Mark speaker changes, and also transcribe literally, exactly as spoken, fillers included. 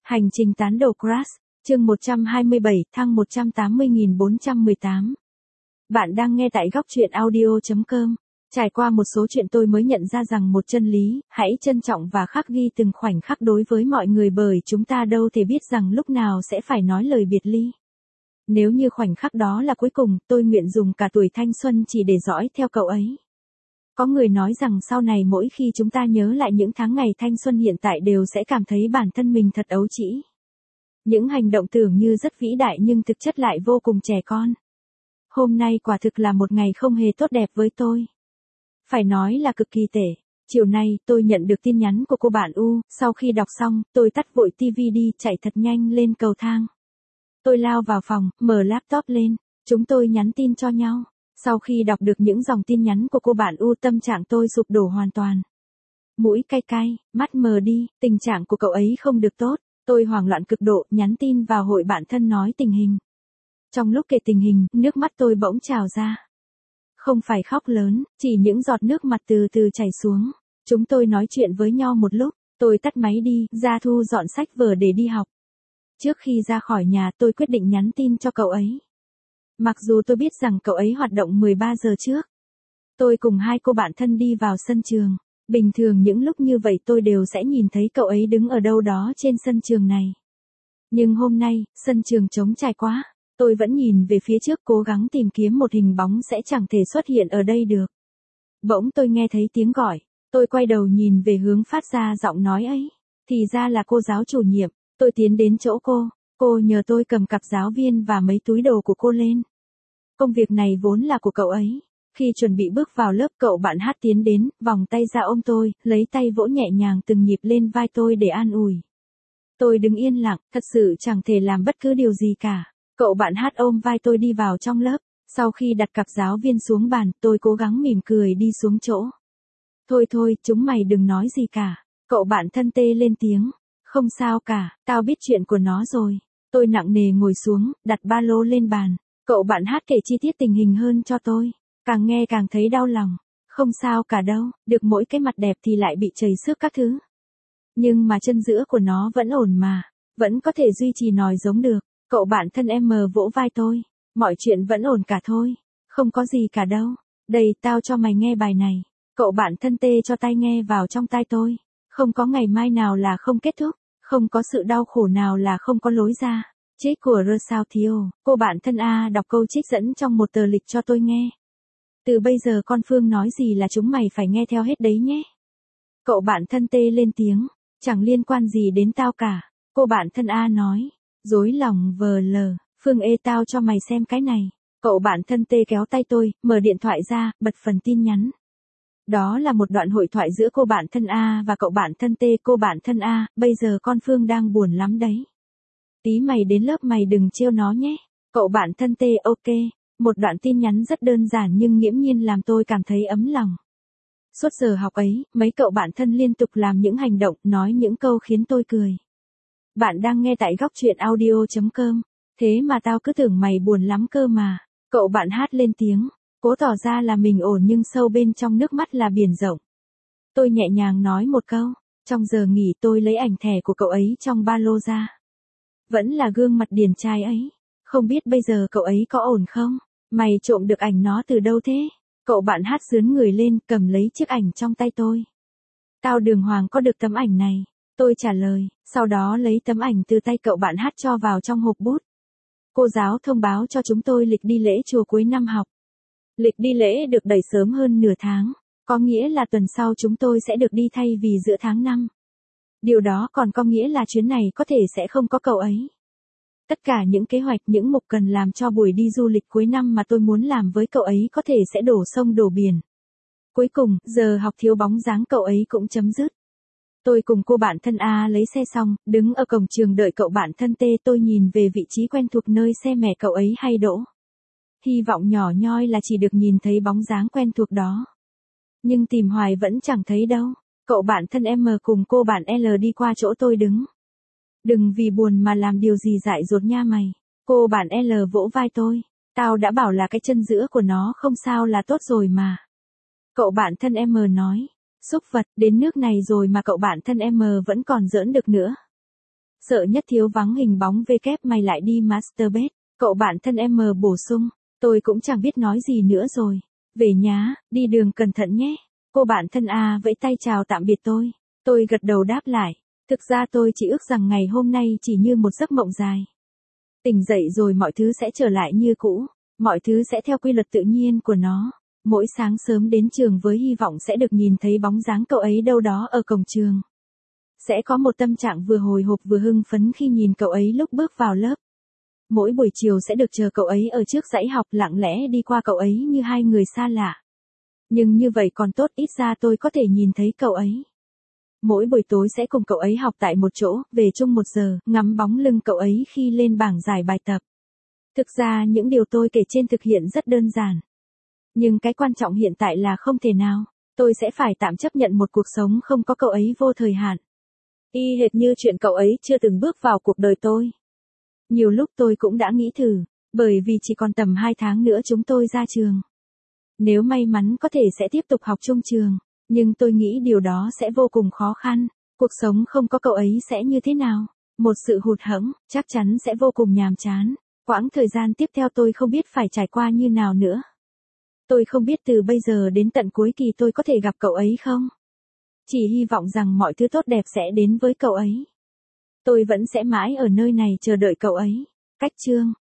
Speaker 1: Hành trình tán đồ Crush, chương một trăm hai mươi bảy, thăng một trăm tám mươi nghìn bốn trăm mười tám. Bạn đang nghe tại góc truyện audio chấm com. Trải qua một số chuyện tôi mới nhận ra rằng một chân lý, hãy trân trọng và khắc ghi từng khoảnh khắc đối với mọi người bởi chúng ta đâu thể biết rằng lúc nào sẽ phải nói lời biệt ly. Nếu như khoảnh khắc đó là cuối cùng, tôi nguyện dùng cả tuổi thanh xuân chỉ để dõi theo cậu ấy. Có người nói rằng sau này mỗi khi chúng ta nhớ lại những tháng ngày thanh xuân hiện tại đều sẽ cảm thấy bản thân mình thật ấu trĩ. Những hành động tưởng như rất vĩ đại nhưng thực chất lại vô cùng trẻ con. Hôm nay quả thực là một ngày không hề tốt đẹp với tôi. Phải nói là cực kỳ tệ. Chiều nay, tôi nhận được tin nhắn của cô bạn U, sau khi đọc xong, tôi tắt vội tivi đi, chạy thật nhanh lên cầu thang. Tôi lao vào phòng, mở laptop lên, chúng tôi nhắn tin cho nhau. Sau khi đọc được những dòng tin nhắn của cô bạn U, tâm trạng tôi sụp đổ hoàn toàn. Mũi cay cay, mắt mờ đi, tình trạng của cậu ấy không được tốt, tôi hoảng loạn cực độ, nhắn tin vào hội bạn thân nói tình hình. Trong lúc kể tình hình, nước mắt tôi bỗng trào ra. Không phải khóc lớn, chỉ những giọt nước mặt từ từ chảy xuống. Chúng tôi nói chuyện với nhau một lúc, tôi tắt máy đi, ra thu dọn sách vở để đi học. Trước khi ra khỏi nhà tôi quyết định nhắn tin cho cậu ấy. Mặc dù tôi biết rằng cậu ấy hoạt động mười ba giờ trước. Tôi cùng hai cô bạn thân đi vào sân trường. Bình thường những lúc như vậy tôi đều sẽ nhìn thấy cậu ấy đứng ở đâu đó trên sân trường này. Nhưng hôm nay, sân trường trống trải quá. Tôi vẫn nhìn về phía trước cố gắng tìm kiếm một hình bóng sẽ chẳng thể xuất hiện ở đây được. Bỗng tôi nghe thấy tiếng gọi. Tôi quay đầu nhìn về hướng phát ra giọng nói ấy. Thì ra là cô giáo chủ nhiệm. Tôi tiến đến chỗ cô. Cô nhờ tôi cầm cặp giáo viên và mấy túi đồ của cô lên. Công việc này vốn là của cậu ấy. Khi chuẩn bị bước vào lớp, cậu bạn Hát tiến đến, vòng tay ra ôm tôi, lấy tay vỗ nhẹ nhàng từng nhịp lên vai tôi để an ủi. Tôi đứng yên lặng, thật sự chẳng thể làm bất cứ điều gì cả. Cậu bạn Hát ôm vai tôi đi vào trong lớp. Sau khi đặt cặp giáo viên xuống bàn, tôi cố gắng mỉm cười đi xuống chỗ. Thôi thôi, chúng mày đừng nói gì cả. Cậu bạn thân tê lên tiếng. Không sao cả, tao biết chuyện của nó rồi. Tôi nặng nề ngồi xuống, đặt ba lô lên bàn. Cậu bạn Hát kể chi tiết tình hình hơn cho tôi. Càng nghe càng thấy đau lòng. Không sao cả đâu, được mỗi cái mặt đẹp thì lại bị chảy xước các thứ. Nhưng mà chân giữa của nó vẫn ổn mà. Vẫn có thể duy trì nòi giống được. Cậu bạn thân em vỗ vai tôi. Mọi chuyện vẫn ổn cả thôi. Không có gì cả đâu. Đây, tao cho mày nghe bài này. Cậu bạn thân tê cho tai nghe vào trong tai tôi. Không có ngày mai nào là không kết thúc. Không có sự đau khổ nào là không có lối ra. Trích của Rosautio, cô bạn thân A đọc câu trích dẫn trong một tờ lịch cho tôi nghe. Từ bây giờ con Phương nói gì là chúng mày phải nghe theo hết đấy nhé. Cậu bạn thân tê lên tiếng, chẳng liên quan gì đến tao cả. Cô bạn thân A nói, dối lòng vờ lờ, Phương ê tao cho mày xem cái này. Cậu bạn thân tê kéo tay tôi, mở điện thoại ra, bật phần tin nhắn. Đó là một đoạn hội thoại giữa cô bạn thân A và cậu bạn thân T. Cô bạn thân A, bây giờ con Phương đang buồn lắm đấy. Tí mày đến lớp mày đừng trêu nó nhé. Cậu bạn thân T. Ok. Một đoạn tin nhắn rất đơn giản nhưng nghiễm nhiên làm tôi cảm thấy ấm lòng. Suốt giờ học ấy, mấy cậu bạn thân liên tục làm những hành động, nói những câu khiến tôi cười. Bạn đang nghe tại góc truyện audio chấm com. Thế mà tao cứ tưởng mày buồn lắm cơ mà. Cậu bạn Hát lên tiếng. Cố tỏ ra là mình ổn nhưng sâu bên trong nước mắt là biển rộng. Tôi nhẹ nhàng nói một câu. Trong giờ nghỉ tôi lấy ảnh thẻ của cậu ấy trong ba lô ra. Vẫn là gương mặt điển trai ấy. Không biết bây giờ cậu ấy có ổn không? Mày trộm được ảnh nó từ đâu thế? Cậu bạn Hát sướn người lên cầm lấy chiếc ảnh trong tay tôi. Tao đường hoàng có được tấm ảnh này. Tôi trả lời. Sau đó lấy tấm ảnh từ tay cậu bạn Hát cho vào trong hộp bút. Cô giáo thông báo cho chúng tôi lịch đi lễ chùa cuối năm học. Lịch đi lễ được đẩy sớm hơn nửa tháng, có nghĩa là tuần sau chúng tôi sẽ được đi thay vì giữa tháng năm. Điều đó còn có nghĩa là chuyến này có thể sẽ không có cậu ấy. Tất cả những kế hoạch, những mục cần làm cho buổi đi du lịch cuối năm mà tôi muốn làm với cậu ấy có thể sẽ đổ sông đổ biển. Cuối cùng, giờ học thiếu bóng dáng cậu ấy cũng chấm dứt. Tôi cùng cô bạn thân A lấy xe xong, đứng ở cổng trường đợi cậu bạn thân T. Tôi nhìn về vị trí quen thuộc nơi xe mẹ cậu ấy hay đỗ. Hy vọng nhỏ nhoi là chỉ được nhìn thấy bóng dáng quen thuộc đó. Nhưng tìm hoài vẫn chẳng thấy đâu. Cậu bạn thân M cùng cô bạn L đi qua chỗ tôi đứng. Đừng vì buồn mà làm điều gì dại dột nha mày. Cô bạn L vỗ vai tôi. Tao đã bảo là cái chân giữa của nó không sao là tốt rồi mà. Cậu bạn thân M nói. Xúc vật, đến nước này rồi mà cậu bạn thân M vẫn còn giỡn được nữa. Sợ nhất thiếu vắng hình bóng V kép mày lại đi masturbate. Cậu bạn thân em bổ sung. Tôi cũng chẳng biết nói gì nữa rồi. Về nhá, đi đường cẩn thận nhé. Cô bạn thân A vẫy tay chào tạm biệt tôi. Tôi gật đầu đáp lại. Thực ra tôi chỉ ước rằng ngày hôm nay chỉ như một giấc mộng dài. Tỉnh dậy rồi mọi thứ sẽ trở lại như cũ. Mọi thứ sẽ theo quy luật tự nhiên của nó. Mỗi sáng sớm đến trường với hy vọng sẽ được nhìn thấy bóng dáng cậu ấy đâu đó ở cổng trường. Sẽ có một tâm trạng vừa hồi hộp vừa hưng phấn khi nhìn cậu ấy lúc bước vào lớp. Mỗi buổi chiều sẽ được chờ cậu ấy ở trước dãy học lặng lẽ đi qua cậu ấy như hai người xa lạ. Nhưng như vậy còn tốt, ít ra tôi có thể nhìn thấy cậu ấy. Mỗi buổi tối sẽ cùng cậu ấy học tại một chỗ, về chung một giờ, ngắm bóng lưng cậu ấy khi lên bảng giải bài tập. Thực ra những điều tôi kể trên thực hiện rất đơn giản. Nhưng cái quan trọng hiện tại là không thể nào, tôi sẽ phải tạm chấp nhận một cuộc sống không có cậu ấy vô thời hạn. Y hệt như chuyện cậu ấy chưa từng bước vào cuộc đời tôi. Nhiều lúc tôi cũng đã nghĩ thử, bởi vì chỉ còn tầm hai tháng nữa chúng tôi ra trường. Nếu may mắn có thể sẽ tiếp tục học chung trường, nhưng tôi nghĩ điều đó sẽ vô cùng khó khăn. Cuộc sống không có cậu ấy sẽ như thế nào? Một sự hụt hẫng, chắc chắn sẽ vô cùng nhàm chán. Quãng thời gian tiếp theo tôi không biết phải trải qua như nào nữa. Tôi không biết từ bây giờ đến tận cuối kỳ tôi có thể gặp cậu ấy không? Chỉ hy vọng rằng mọi thứ tốt đẹp sẽ đến với cậu ấy. Tôi vẫn sẽ mãi ở nơi này chờ đợi cậu ấy. Cách chương